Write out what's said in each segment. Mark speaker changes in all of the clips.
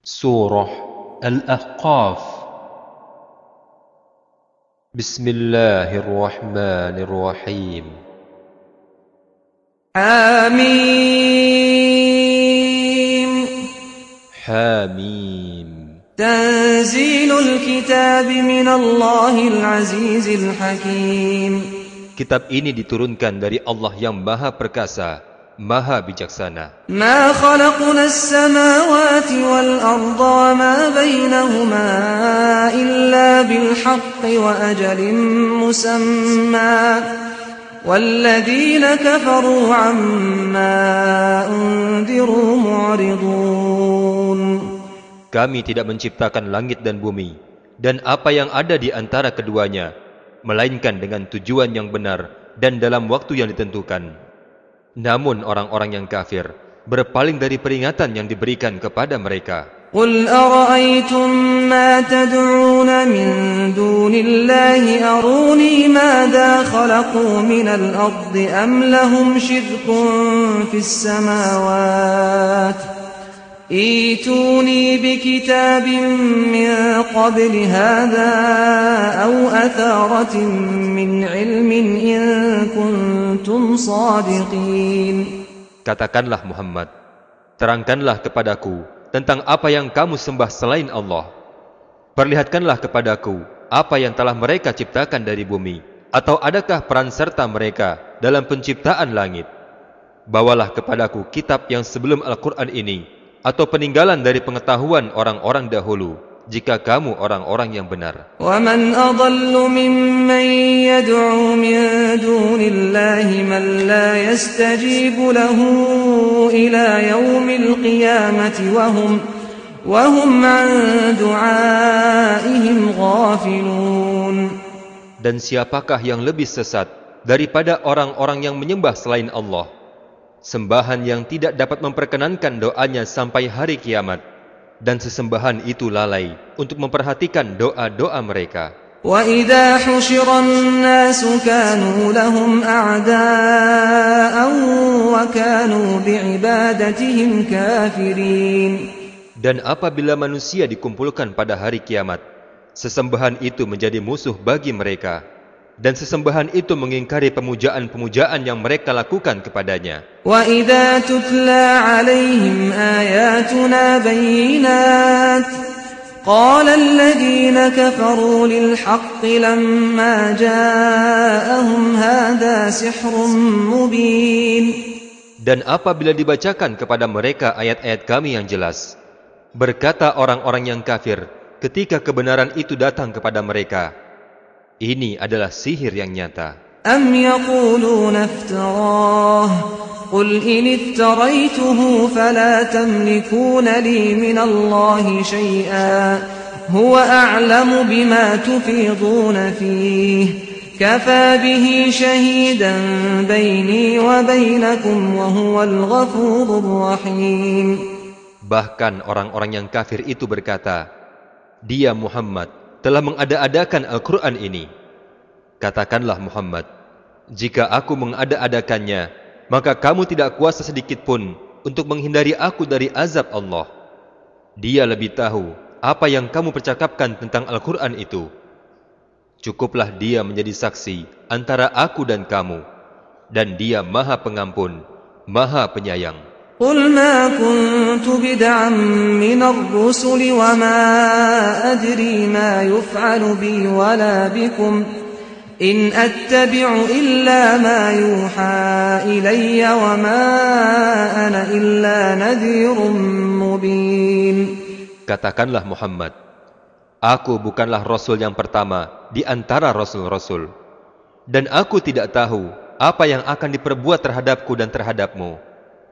Speaker 1: Surah Al-Ahqaf. Bismillahirrahmanirrahim.
Speaker 2: Hamim.
Speaker 1: Hamim.
Speaker 2: Tanzilul kitab minallahil azizil hakim.
Speaker 1: Kitab ini diturunkan dari Allah yang Maha Perkasa, Maha Bijaksana.
Speaker 2: Ma khalaqna as-samawati wal arda wa ma bainahuma illa bil haqqi wa ajalin musamma. Walladzina kafaru amma unziru mu'ridun.
Speaker 1: Kami tidak menciptakan langit dan bumi dan apa yang ada di antara keduanya, melainkan dengan tujuan yang benar dan dalam waktu yang ditentukan. Namun orang-orang yang kafir berpaling dari peringatan yang diberikan kepada mereka.
Speaker 2: Qul ara'aytum ma tad'una min dunillahi aruni madza khalaqu minal ardi am lahum shirkun fis samawati. Ituni bikitabin min qabli hadha aw atharatin min ilmin in kuntum sadiqin.
Speaker 1: Katakanlah Muhammad, terangkanlah kepadaku tentang apa yang kamu sembah selain Allah. Perlihatkanlah kepadaku apa yang telah mereka ciptakan dari bumi, atau adakah peran serta mereka dalam penciptaan langit. Bawalah kepadaku kitab yang sebelum Al-Quran ini, atau peninggalan dari pengetahuan orang-orang dahulu, jika kamu orang-orang yang benar.
Speaker 2: وَمَنْ أَضَلُّ مِمَّنْ يَدْعُو مِنْ دُونِ اللَّهِ مَنْ لَا يَسْتَجِيبُ لَهُ إِلَى يَوْمِ الْقِيَامَةِ وَهُمْ عَنْ دُعَائِهِمْ غَافِلُونَ.
Speaker 1: Dan siapakah yang lebih sesat daripada orang-orang yang menyembah selain Allah, sembahan yang tidak dapat memperkenankan doanya sampai hari kiamat, dan sesembahan itu lalai untuk memperhatikan doa-doa mereka.
Speaker 2: وَإِذَا حُشِرَ النَّاسُ كَانُوا لَهُمْ أَعْدَاءً وَكَانُوا بِعِبَادَتِهِمْ كَافِرِينَ.
Speaker 1: Dan apabila manusia dikumpulkan pada hari kiamat, sesembahan itu menjadi musuh bagi mereka, dan sesembahan itu mengingkari pemujaan-pemujaan yang mereka lakukan kepadanya.
Speaker 2: وَإِذَا تُتْلَى عَلَيْهِمْ آيَاتُنَا بَيِّنَاتٍ قَالَ الَّذِينَ كَفَرُوا لِلْحَقِّ لَمَّا جَاءَهُمْ هَذَا سِحْرٌ مُبِينٌ.
Speaker 1: Dan apabila dibacakan kepada mereka ayat-ayat kami yang jelas, berkata orang-orang yang kafir ketika kebenaran itu datang kepada mereka, ini adalah sihir yang nyata.
Speaker 2: أَمْ يَقُولُونَ افْتَرَاهُ قُلْ إِنِ افْتَرَيْتُهُ فَلَا تَمْلِكُونَ لِي مِنَ اللَّهِ شَيْئًا هُوَ أَعْلَمُ بِمَا تُفِيضُونَ فِيهِ كَفَى بِهِ شَهِيدًا بَيْنِي وَبَيْنَكُمْ وَهُوَ الْغَفُورُ الرَّحِيمُ.
Speaker 1: Bahkan orang-orang yang kafir itu berkata, dia Muhammad telah mengada-adakan Al-Quran ini. Katakanlah Muhammad, jika aku mengada-adakannya, maka kamu tidak kuasa sedikit pun untuk menghindari aku dari azab Allah. Dia lebih tahu apa yang kamu percakapkan tentang Al-Quran itu. Cukuplah dia menjadi saksi antara aku dan kamu, dan dia Maha Pengampun, Maha Penyayang.
Speaker 2: قُلْ مَا كُنْتُ بِدْعًا مِنَ الرُّسُلِ وَمَا أَدْرِي مَا يُفْعَلُ بِي وَلَا بِكُمْ إِنْ أَتَّبِعُ إِلَّا مَا يُوحَى إِلَيَّ وَمَا أَنَا إِلَّا نَذِيرٌ مُبِينٌ.
Speaker 1: Katakanlah Muhammad, aku bukanlah Rasul yang pertama di antara Rasul-Rasul, dan aku tidak tahu apa yang akan diperbuat terhadapku dan terhadapmu.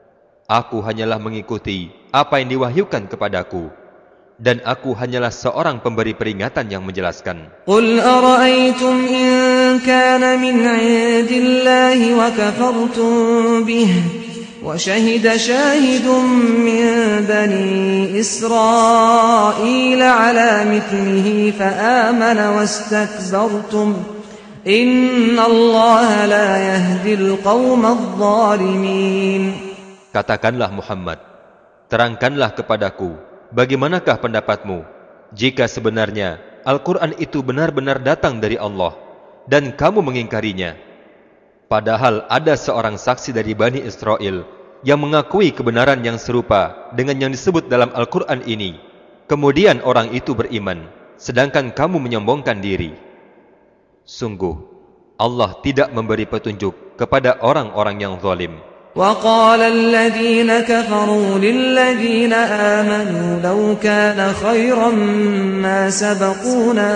Speaker 1: Aku hanyalah mengikuti apa yang diwahyukan kepadaku, dan aku hanyalah seorang pemberi peringatan yang menjelaskan.
Speaker 2: قُلْ أَرَأَيْتُمْ إِنْ كَانَ مِنْ عِنْدِ اللَّهِ وَكَفَرْتُمْ بِهِ وَشَهِدَ شَاهِدٌ مِنْ بَنِي إِسْرَائِيلَ عَلَى مِثْلِهِ فَآمَنَ وَاسْتَكْبَرْتُمْ إِنَّ اللَّهَ لَا يَهْدِي الْقَوْمَ الظَّالِمِينَ.
Speaker 1: Katakanlah Muhammad, terangkanlah kepadaku bagaimanakah pendapatmu jika sebenarnya Al-Quran itu benar-benar datang dari Allah dan kamu mengingkarinya? Padahal ada seorang saksi dari Bani Israel yang mengakui kebenaran yang serupa dengan yang disebut dalam Al-Quran ini. Kemudian orang itu beriman, sedangkan kamu menyombongkan diri. Sungguh, Allah tidak memberi petunjuk kepada orang-orang yang zalim.
Speaker 2: وقال الذين كفروا للذين آمنوا لو كان خيرا ما سبقونا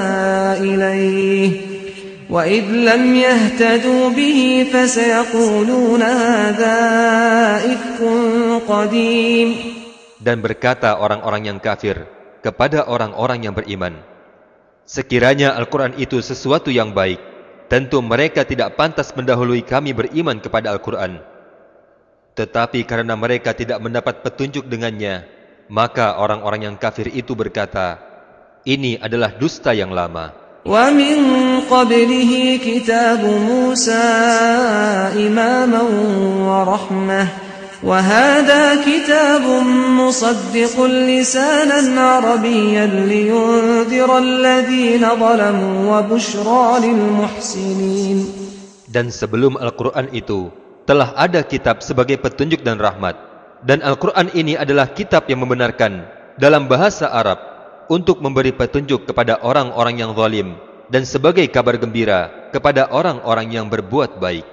Speaker 2: إليه وإذ لم يهتدوا به فسيقولون هذا إفك قديم.
Speaker 1: Dan berkata orang-orang yang kafir kepada orang-orang yang beriman, sekiranya Al-Quran itu sesuatu yang baik, tentu mereka tidak pantas mendahului kami beriman kepada Al-Quran. Tetapi karena mereka tidak mendapat petunjuk dengannya, maka orang-orang yang kafir itu berkata, ini adalah dusta yang lama.
Speaker 2: وَمِن قَبْلِهِ كِتَابُ مُوسَى إِمَامًا وَرَحْمَةً وَهَذَا كِتَابٌ مُصَدِّقٌ لِسَانًا عَرَبِيًّا لِيُنذِرَ الَّذِينَ ظَلَمُوا وَبُشْرَى لِلْمُحْسِنِينَ.
Speaker 1: Dan sebelum Al-Quran itu telah ada kitab sebagai petunjuk dan rahmat, dan Al-Quran ini adalah kitab yang membenarkan dalam bahasa Arab untuk memberi petunjuk kepada orang-orang yang zalim dan sebagai kabar gembira kepada orang-orang yang berbuat baik.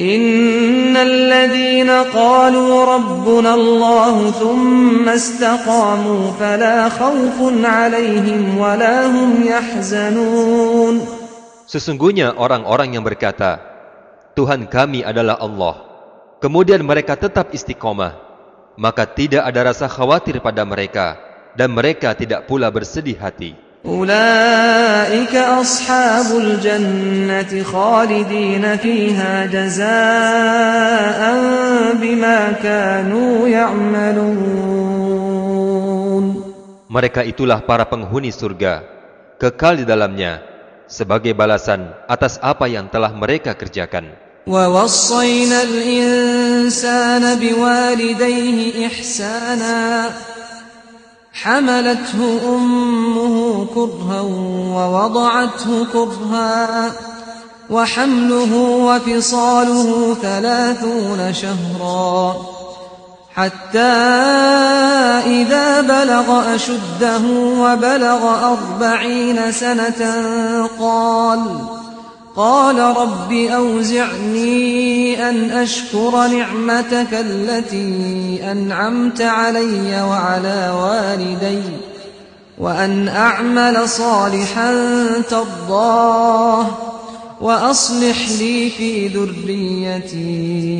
Speaker 2: Innal ladzina qalu rabbuna Allah thumma istaqamu fala khaufun 'alaihim wa la hum yahzanun.
Speaker 1: Sesungguhnya orang-orang yang berkata, Tuhan kami adalah Allah, kemudian mereka tetap istiqomah, maka tidak ada rasa khawatir pada mereka, dan mereka tidak pula bersedih hati.
Speaker 2: Ulaika ashabul jannati khalidina fiha jazaa'an bima kanu ya'malun. Mereka
Speaker 1: itulah para penghuni surga, kekal di dalamnya, sebagai balasan atas apa yang telah mereka kerjakan.
Speaker 2: وَوَصَّيْنَا الْإِنسَانَ بِوَالِدَيْهِ إِحْسَانًا حَمَلَتْهُ أُمُّهُ كُرْهًا وَوَضَعَتْهُ كُرْهًا وَحَمْلُهُ وَفِصَالُهُ 30 شهرا حتى إذا بلغ أشده وبلغ 40 سنة قال رب أوزعني أن أشكر نعمتك التي أنعمت علي وعلى والدي وأن أعمل صالحا ترضاه وأصلح لي في ذريتي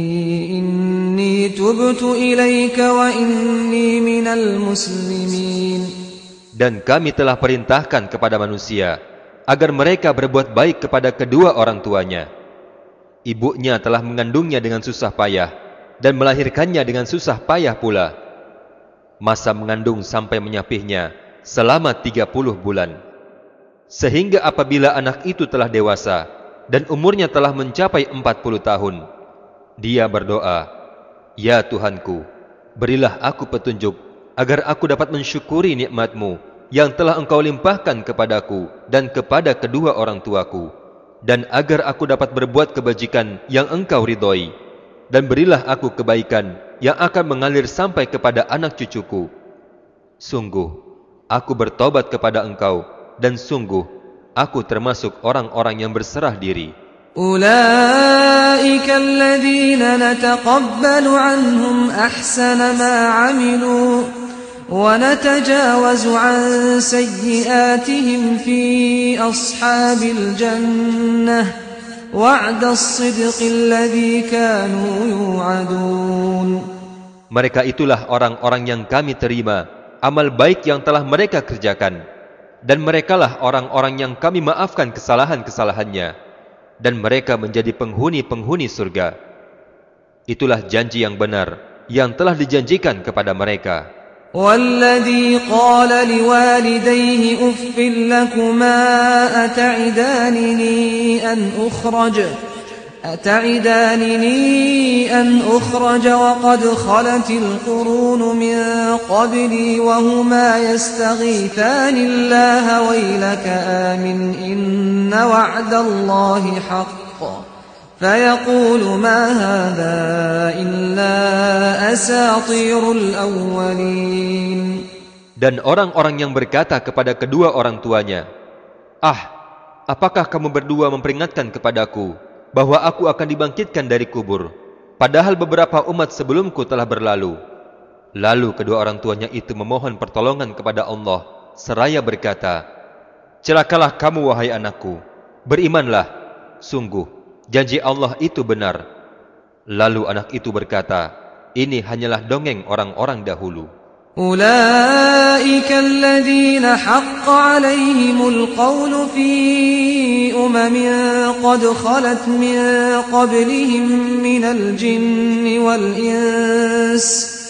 Speaker 2: إني تبت إليك وإني من المسلمين.
Speaker 1: Dan kami telah perintahkan kepada manusia agar mereka berbuat baik kepada kedua orang tuanya. Ibunya telah mengandungnya dengan susah payah dan melahirkannya dengan susah payah pula. Masa mengandung sampai menyapihnya selama 30 bulan. Sehingga apabila anak itu telah dewasa dan umurnya telah mencapai 40 tahun, dia berdoa, Ya Tuhanku, berilah aku petunjuk agar aku dapat mensyukuri nikmat-Mu yang telah Engkau limpahkan kepadaku dan kepada kedua orang tuaku, dan agar aku dapat berbuat kebajikan yang Engkau ridhoi, dan berilah aku kebaikan yang akan mengalir sampai kepada anak cucuku. Sungguh, aku bertobat kepada Engkau, dan sungguh, aku termasuk orang-orang yang berserah diri.
Speaker 2: Ulaika alladhina nataqabbalu anhum ahsana ma 'amilu ونتجاوز عن سيئاتهم في أصحاب الجنة وعد الصدق الذي كانوا يوعدون.
Speaker 1: Mereka itulah orang-orang yang kami terima amal baik yang telah mereka kerjakan, dan merekalah orang-orang yang kami maafkan kesalahan-kesalahannya, dan mereka menjadi penghuni-penghuni surga. Itulah janji yang benar yang telah dijanjikan kepada mereka.
Speaker 2: وَالَّذِي قَالَ لِوَالِدَيْهِ أُفٍّ لَكُمَا أَتَعِدَانِنِي أَنْ أتعدانني أن أخرج وقد خلت القرون من قبلي وهما يستغيثان الله ويلك آمن إن وعد الله حق فيقول ما هذا إلا أساطير الأولين.
Speaker 1: Dan orang-orang yang berkata kepada kedua orang tuanya, apakah kamu berdua memperingatkan kepadaku bahwa aku akan dibangkitkan dari kubur, padahal beberapa umat sebelumku telah berlalu. Lalu kedua orang tuanya itu memohon pertolongan kepada Allah, seraya berkata, celakalah kamu wahai anakku, berimanlah, sungguh janji Allah itu benar. Lalu anak itu berkata, ini hanyalah dongeng orang-orang dahulu.
Speaker 2: أولئك الذين حق عليهم القول في قد خلت من قبلهم من الجن والإنس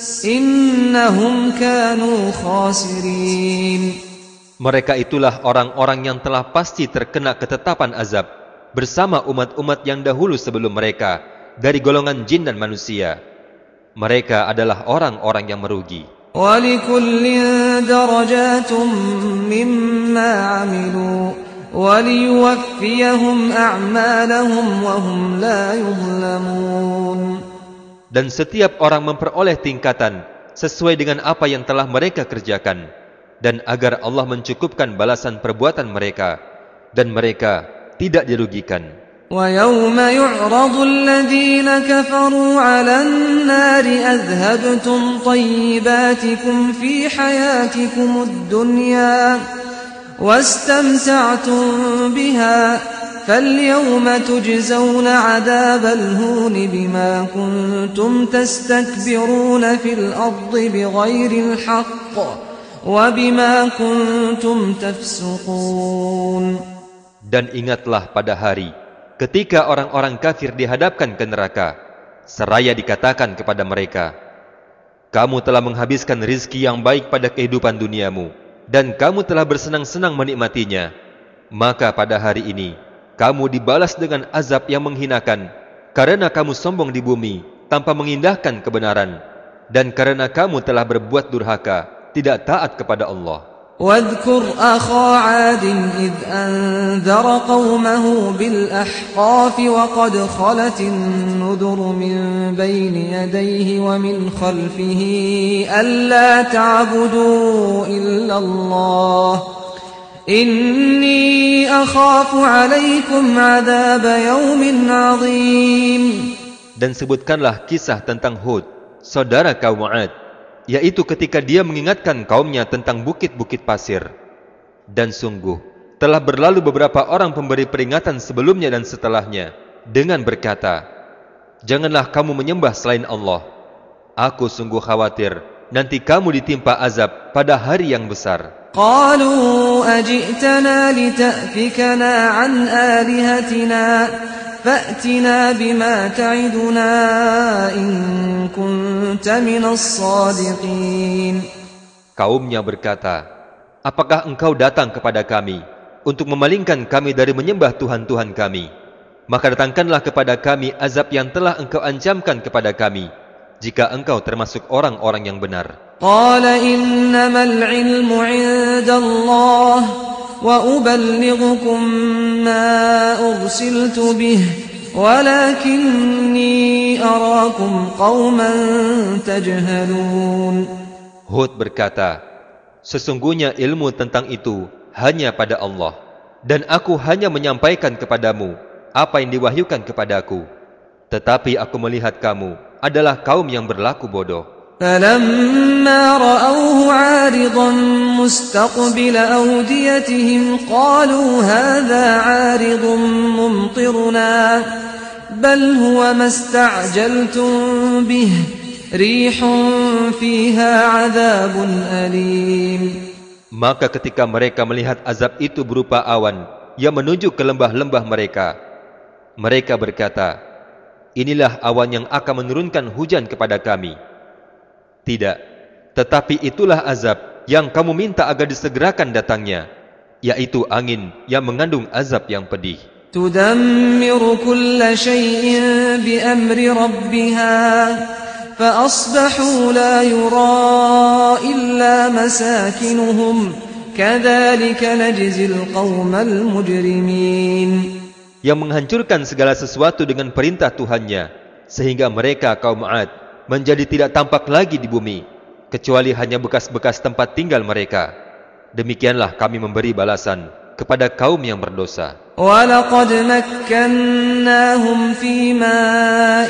Speaker 2: إنهم كانوا خاسرين.
Speaker 1: Mereka itulah orang-orang yang telah pasti terkena ketetapan azab bersama umat-umat yang dahulu sebelum mereka dari golongan jin dan manusia. Mereka adalah orang-orang yang merugi.
Speaker 2: وَلِكُلٍّ دَرَجَاتٌ مِّمَّا عَمِلُوا وَلِيُوَفِّيَهُمْ أَعْمَالَهُمْ وَهُمْ لَا يُظْلَمُونَ.
Speaker 1: Dan setiap orang memperoleh tingkatan sesuai dengan apa yang telah mereka kerjakan, dan agar Allah mencukupkan balasan perbuatan mereka, dan mereka tidak dirugikan.
Speaker 2: وَيَوْمَ يُعْرَضُ الَّذِينَ كَفَرُوا عَلَى النَّارِ أَذْهَبْتُمْ طَيِّبَاتِكُمْ فِي حَيَاتِكُمُ الدُّنْيَا وَاسْتَمْتَعْتُمْ بِهَا فَالْيَوْمَ تُجْزَوْنَ عَذَابَ الْهُونِ بِمَا كُنتُمْ تَسْتَكْبِرُونَ فِي الْأَرْضِ بِغَيْرِ الْحَقِّ وَبِمَا كُنتُمْ تَفْسُقُونَ.
Speaker 1: Dan ingatlah pada hari ketika orang-orang kafir dihadapkan ke neraka, seraya dikatakan kepada mereka, kamu telah menghabiskan rizki yang baik pada kehidupan duniamu, dan kamu telah bersenang-senang menikmatinya. Maka pada hari ini, kamu dibalas dengan azab yang menghinakan, karena kamu sombong di bumi, tanpa mengindahkan kebenaran, dan karena kamu telah berbuat durhaka, tidak taat kepada Allah.
Speaker 2: واذكر أخا عاد إذ أنذر قومه بالأحقاف وقد خلت النذر من بين يديه ومن خلفه ألا تعبدوا إلا الله إني أخاف عليكم عذاب يوم عظيم.
Speaker 1: Dan sebutkanlah kisah tentang Hud, saudara kaum Ad, yaitu ketika dia mengingatkan kaumnya tentang bukit-bukit pasir. Dan sungguh, telah berlalu beberapa orang pemberi peringatan sebelumnya dan setelahnya, dengan berkata, janganlah kamu menyembah selain Allah. Aku sungguh khawatir, nanti kamu ditimpa azab pada hari yang besar.
Speaker 2: قالوا أجئتنا لتأفكنا عن آلهتنا فأتنا بما تعدنا إن كنت من الصادقين.
Speaker 1: Kaumnya berkata, apakah engkau datang kepada kami untuk memalingkan kami dari menyembah Tuhan-Tuhan kami? Maka datangkanlah kepada kami azab yang telah engkau ancamkan kepada kami, jika engkau termasuk orang-orang yang benar.
Speaker 2: قال إنما العلم عند الله وأبلغكم ما أرسلت به ولكني أراكم قوما تجهلون.
Speaker 1: Hud berkata, sesungguhnya ilmu tentang itu hanya pada Allah, dan aku hanya menyampaikan kepadamu apa yang diwahyukan kepadaku, tetapi aku melihat kamu adalah kaum yang berlaku bodoh.
Speaker 2: فَلَمَّا رَأَوْهُ عَارِضًا مُسْتَقْبِلَ أَوْدِيَتِهِمْ قَالُوا هَذَا عَارِضٌ مُمْطِرُنَا بَلْ هُوَ مَا اسْتَعْجَلْتُمْ بِهِ رِيحٌ فِيهَا عَذَابٌ أَلِيمٌ.
Speaker 1: Maka ketika mereka melihat azab itu berupa awan yang menuju ke lembah-lembah mereka, mereka berkata, inilah awan yang akan menurunkan hujan kepada kami. Tidak, tetapi itulah azab yang kamu minta agar disegerakan datangnya, yaitu angin yang mengandung azab yang pedih.
Speaker 2: تدمر كل شيء بأمر ربها فأصبحوا لا يرى إلا مساكنهم كذلك نجزي القوم المجرمين.
Speaker 1: Yang menghancurkan segala sesuatu dengan perintah Tuhannya, sehingga mereka kaum 'Ad menjadi tidak tampak lagi di bumi, kecuali hanya bekas-bekas tempat tinggal mereka. Demikianlah kami memberi balasan kepada kaum yang berdosa.
Speaker 2: وَلَقَدْ مَكَّنَّاهُمْ فِي مَاءٍ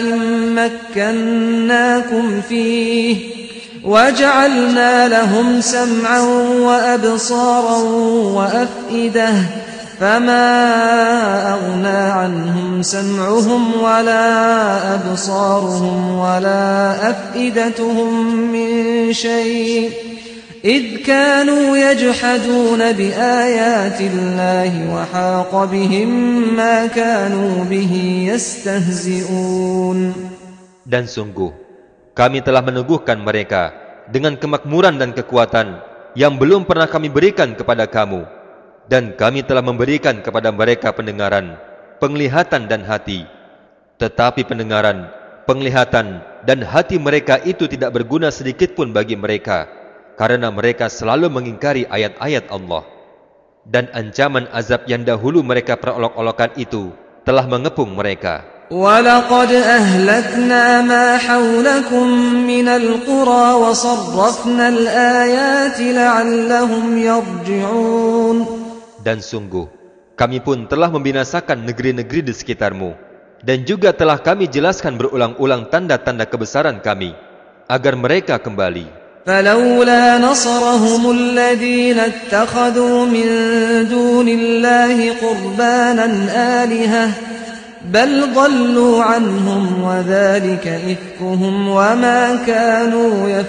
Speaker 2: مَكَّنَّاكُمْ فِيهِ وَجَعَلْنَا لَهُمْ سَمْعًا وَأَبْصَارًا وَأَفْئِدَةً فَمَا أَغْنَى عَنْهُمْ سَمْعُهُمْ وَلَا أَبْصَارُهُمْ وَلَا أَفْئِدَتُهُمْ مِنْ شَيْءٍ إِذْ كَانُوا يَجْحَدُونَ بِآيَاتِ اللَّهِ وَحَاقَ بِهِمْ مَا كَانُوا بِهِ يَسْتَهْزِئُونَ.
Speaker 1: Dan sungguh, kami telah meneguhkan mereka dengan kemakmuran dan kekuatan yang belum pernah kami berikan kepada kamu. Dan kami telah memberikan kepada mereka pendengaran, penglihatan dan hati. Tetapi pendengaran, penglihatan dan hati mereka itu tidak berguna sedikit pun bagi mereka, karena mereka selalu mengingkari ayat-ayat Allah. Dan ancaman azab yang dahulu mereka perolok-olokan itu telah mengepung mereka.
Speaker 2: وَلَقَدْ أَهْلَكْنَا مَا حَوْلَكُمْ مِنَ الْقُرَى وَصَرَّفْنَا الْآيَاتِ لَعَلَّهُمْ يَرْجِعُونَ.
Speaker 1: Dan sungguh, kami pun telah membinasakan negeri-negeri di sekitarmu, dan juga telah kami jelaskan berulang-ulang tanda-tanda kebesaran kami, agar mereka kembali.
Speaker 2: فَلَوْلَا نَصَرَهُمُ الَّذِينَ اتَّخَذُوا مِن دُونِ اللَّهِ قُرْبَانًا آلِهَةً بَلْ ضَلُّوا عَنْهُمْ وَذَلِكَ إِفْكُهُمْ وَمَا كَانُوا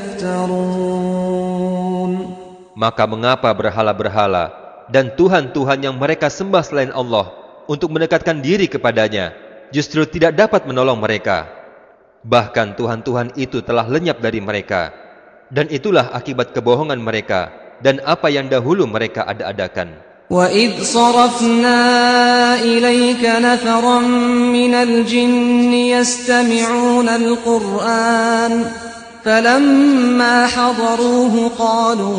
Speaker 2: يَفْتَرُونَ.
Speaker 1: Maka mengapa berhala-berhala dan Tuhan-Tuhan yang mereka sembah selain Allah untuk mendekatkan diri kepadanya justru tidak dapat menolong mereka? Bahkan Tuhan-Tuhan itu telah lenyap dari mereka, dan itulah akibat kebohongan mereka dan apa yang dahulu mereka ada-adakan.
Speaker 2: وَإِذْ صَرَفْنَا إِلَيْكَ نَفَرًا مِنَ الْجِنِّ يَسْتَمِعُونَ الْقُرْآنَ فَلَمَّا حَضَرُوهُ قَالُوا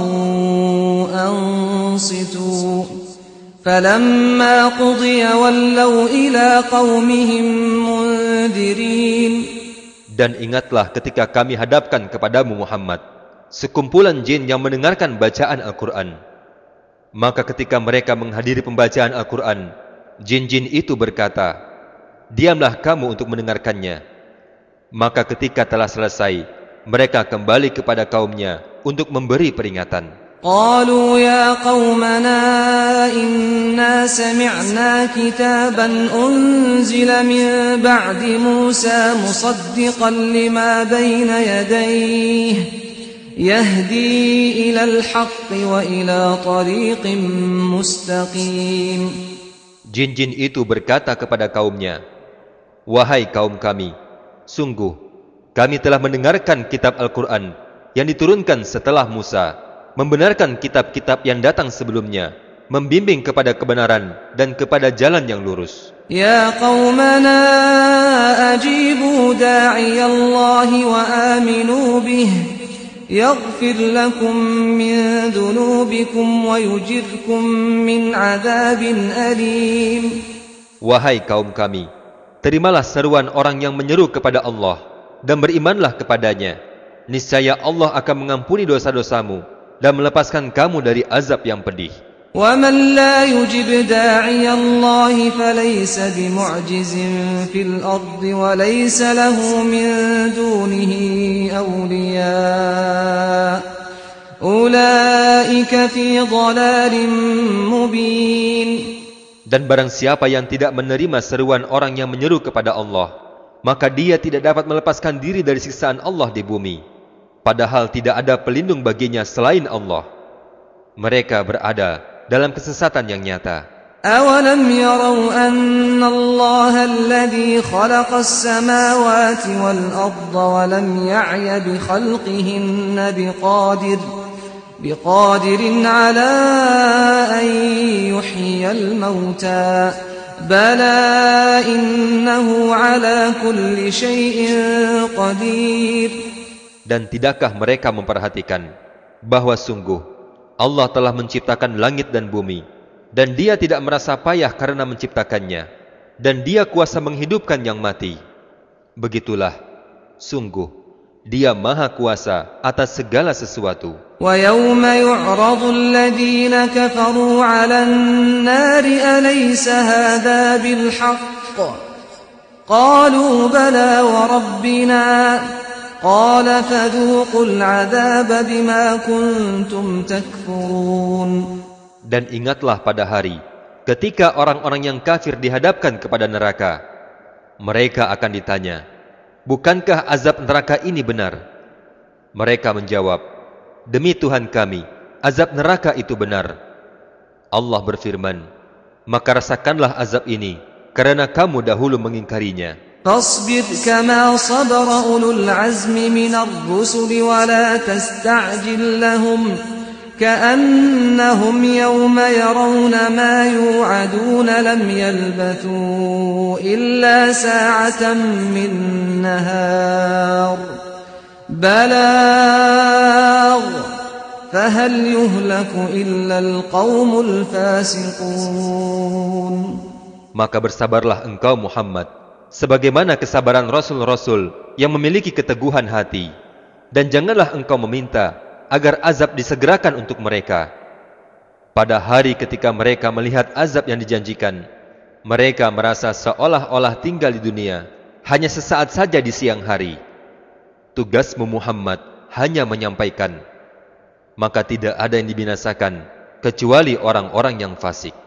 Speaker 2: أَنصِتُوا فَلَمَّا قُضِيَ وَلَّوْا إِلَى قَوْمِهِمْ مُنذِرِينَ.
Speaker 1: Dan ingatlah ketika kami hadapkan kepadamu Muhammad sekumpulan jin yang mendengarkan bacaan Al-Quran. Maka ketika mereka menghadiri pembacaan Al-Quran, jin-jin itu berkata, "Diamlah kamu untuk mendengarkannya." Maka ketika telah selesai, mereka kembali kepada kaumnya untuk memberi peringatan.
Speaker 2: قَالُوا يَا قَوْمَنَا إِنَّا سَمِعْنَا كِتَابًا أُنزِلَ مِن بَعْدِ مُوسَى مُصَدِّقًا لِمَا بَيْنَ يَدَيْهِ يَهْدِي إِلَى الْحَقِّ وَإِلَى طَرِيقٍ مُسْتَقِيمٍ.
Speaker 1: Jin-jin itu berkata kepada kaumnya, "Wahai kaum kami, sungguh kami telah mendengarkan kitab Al-Quran yang diturunkan setelah Musa, membenarkan kitab-kitab yang datang sebelumnya, membimbing kepada kebenaran dan kepada jalan yang lurus."
Speaker 2: Ya qaumana ajibu da'iyallahi wa aminu bih yaghfir lakum min dhunubikum wa yujirkum min adzabin alim.
Speaker 1: Wahai kaum kami, terimalah seruan orang yang menyeru kepada Allah dan berimanlah kepadanya. Niscaya Allah akan mengampuni dosa-dosamu dan melepaskan kamu dari azab yang pedih.
Speaker 2: وَمَنْ لَا يُجِبْ دَاعِيَ اللَّهِ فَلَيْسَ بِمُعْجِزٍ فِي الْأَرْضِ وَلَيْسَ لَهُ مِنْ دُونِهِ أَوْلِيَاءُ أُولَئِكَ فِي ضَلَالٍ مُبِينٍ.
Speaker 1: Dan barang siapa yang tidak menerima seruan orang yang menyeru kepada Allah, maka dia tidak dapat melepaskan diri dari siksaan Allah di bumi, padahal tidak ada pelindung baginya selain Allah. Mereka berada dalam kesesatan yang nyata.
Speaker 2: أَوَلَمْ يَرَوْا أَنَّ اللَّهَ الَّذِي خَلَقَ السَّمَاوَاتِ وَالْأَرْضَ وَلَمْ يَعْيَ بِخَلْقِهِنَّ بِقَادِرٍ عَلَىٰ أَن يُحْيِيَ الْمَوْتَىٰ بلى إنه على كل شيء قدير.
Speaker 1: Dan tidakkah mereka memperhatikan bahwa sungguh Allah telah menciptakan langit dan bumi, dan Dia tidak merasa payah karena menciptakannya, dan Dia kuasa menghidupkan yang mati. Begitulah, sungguh Dia Maha Kuasa atas segala sesuatu.
Speaker 2: وَيَوْمَ يُعْرَضُ الَّذِينَ كَفَرُوا عَلَى النَّارِ أَلَيْسَ هَذَا بِالْحَقِّ قَالُوا بَلَى وَرَبِّنَا قَالَ فَذُوقُوا الْعَذَابَ بِمَا كُنتُمْ تَكْفُرُونَ.
Speaker 1: Dan ingatlah pada hari ketika orang-orang yang kafir dihadapkan kepada neraka. Mereka akan ditanya, bukankah azab neraka ini benar? Mereka menjawab, demi Tuhan kami, azab neraka itu benar. Allah berfirman, maka rasakanlah azab ini karena kamu dahulu mengingkarinya.
Speaker 2: فاصبر كما صبر أولو العزم من الرسل ولا تستعجل لهم كأنهم يوم يرون ما يوعدون لم يلبثوا إلا ساعة من نهار بلاغ فهل يهلك إلا القوم الفاسقون.
Speaker 1: Maka bersabarlah engkau Muhammad, sebagaimana kesabaran Rasul-Rasul yang memiliki keteguhan hati. Dan janganlah engkau meminta agar azab disegerakan untuk mereka. Pada hari ketika mereka melihat azab yang dijanjikan, mereka merasa seolah-olah tinggal di dunia hanya sesaat saja di siang hari. Tugasmu Muhammad hanya menyampaikan. Maka tidak ada yang dibinasakan kecuali orang-orang yang fasik.